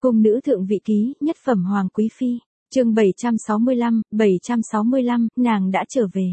Cung nữ thượng vị ký, nhất phẩm hoàng quý phi. Chương 765, nàng đã trở về.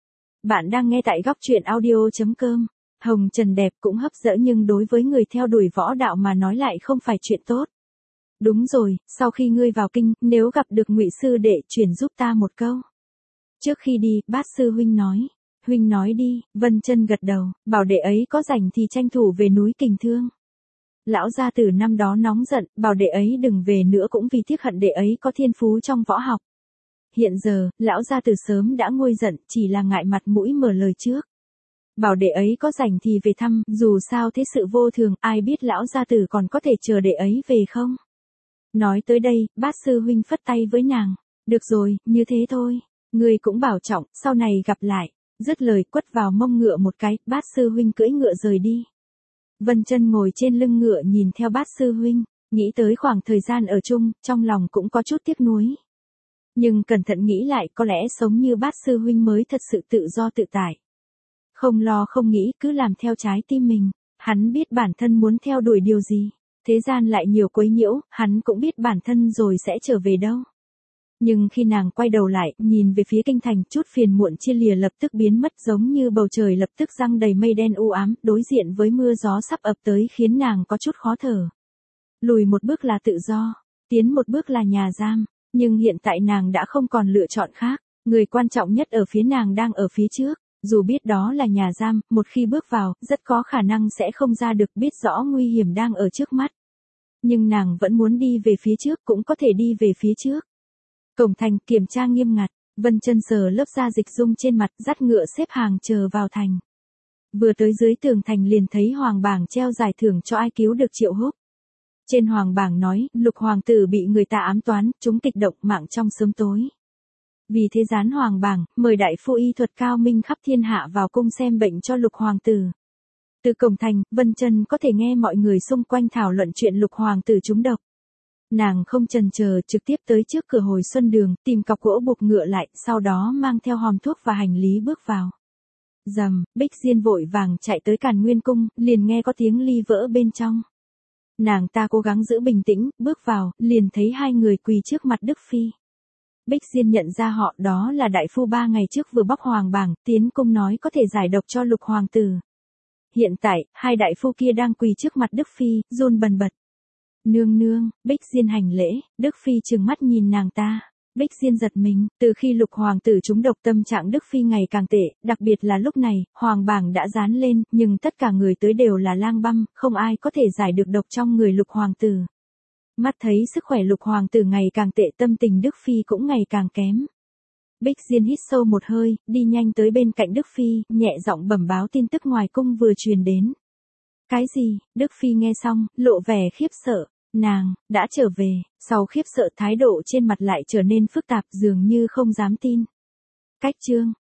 Bạn đang nghe tại góc truyện audio.com. Hồng Trần đẹp cũng hấp dẫn nhưng đối với người theo đuổi võ đạo mà nói lại không phải chuyện tốt. Đúng rồi, sau khi ngươi vào kinh, nếu gặp được Ngụy sư đệ truyền giúp ta một câu. Trước khi đi, Bát sư huynh nói. Huynh nói đi, Vân Chân gật đầu, bảo đệ ấy có rảnh thì tranh thủ về núi Kình Thương. Lão gia tử năm đó nóng giận, bảo đệ ấy đừng về nữa cũng vì tiếc hận đệ ấy có thiên phú trong võ học. Hiện giờ, lão gia tử sớm đã nguôi giận, chỉ là ngại mặt mũi mở lời trước. Bảo đệ ấy có rảnh thì về thăm, dù sao thế sự vô thường, ai biết lão gia tử còn có thể chờ đệ ấy về không? Nói tới đây, Bát sư huynh phất tay với nàng. Được rồi, như thế thôi. Ngươi cũng bảo trọng, sau này gặp lại. Dứt lời quất vào mông ngựa một cái, Bát sư huynh cưỡi ngựa rời đi. Vân Chân ngồi trên lưng ngựa nhìn theo Bát sư huynh, nghĩ tới khoảng thời gian ở chung, trong lòng cũng có chút tiếc nuối. Nhưng cẩn thận nghĩ lại, có lẽ sống như Bát sư huynh mới thật sự tự do tự tại. Không lo không nghĩ, cứ làm theo trái tim mình. Hắn biết bản thân muốn theo đuổi điều gì. Thế gian lại nhiều quấy nhiễu, hắn cũng biết bản thân rồi sẽ trở về đâu. Nhưng khi nàng quay đầu lại, nhìn về phía kinh thành, chút phiền muộn chia lìa lập tức biến mất, giống như bầu trời lập tức giăng đầy mây đen u ám, đối diện với mưa gió sắp ập tới khiến nàng có chút khó thở. Lùi một bước là tự do, tiến một bước là nhà giam, nhưng hiện tại nàng đã không còn lựa chọn khác, người quan trọng nhất ở phía nàng đang ở phía trước, dù biết đó là nhà giam, một khi bước vào, rất có khả năng sẽ không ra được, biết rõ nguy hiểm đang ở trước mắt. Nhưng nàng vẫn muốn đi về phía trước, cũng có thể đi về phía trước. Cổng thành kiểm tra nghiêm ngặt, Vân Chân sờ lớp da dịch dung trên mặt, dắt ngựa xếp hàng chờ vào thành. Vừa tới dưới tường thành liền thấy hoàng bảng treo giải thưởng cho ai cứu được Triệu Húc. Trên hoàng bảng nói, Lục hoàng tử bị người ta ám toán, chúng kịch độc mạng trong sớm tối. Vì thế dán hoàng bảng, mời đại phu y thuật cao minh khắp thiên hạ vào cung xem bệnh cho Lục hoàng tử. Từ cổng thành, Vân Chân có thể nghe mọi người xung quanh thảo luận chuyện Lục hoàng tử trúng độc. Nàng không chần chờ, trực tiếp tới trước cửa Hồi Xuân Đường, tìm cọc gỗ buộc ngựa lại, sau đó mang theo hòm thuốc và hành lý bước vào. Rầm, Bích Diên vội vàng chạy tới Càn Nguyên cung, liền nghe có tiếng ly vỡ bên trong. Nàng ta cố gắng giữ bình tĩnh, bước vào, liền thấy hai người quỳ trước mặt Đức Phi. Bích Diên nhận ra họ, đó là đại phu 3 ngày trước vừa bóc hoàng bảng, tiến cung nói có thể giải độc cho Lục hoàng tử. Hiện tại, hai đại phu kia đang quỳ trước mặt Đức Phi, run bần bật. Nương nương, Bích Diên hành lễ, Đức Phi trừng mắt nhìn nàng ta. Bích Diên giật mình, từ khi Lục hoàng tử trúng độc tâm trạng Đức Phi ngày càng tệ, đặc biệt là lúc này, hoàng bảng đã dán lên, nhưng tất cả người tới đều là lang băm, không ai có thể giải được độc trong người Lục hoàng tử. Mắt thấy sức khỏe Lục hoàng tử ngày càng tệ, tâm tình Đức Phi cũng ngày càng kém. Bích Diên hít sâu một hơi, đi nhanh tới bên cạnh Đức Phi, nhẹ giọng bẩm báo tin tức ngoài cung vừa truyền đến. Cái gì? Đức Phi nghe xong, lộ vẻ khiếp sợ. Nàng đã trở về, sau khiếp sợ thái độ trên mặt lại trở nên phức tạp, dường như không dám tin. Cách chương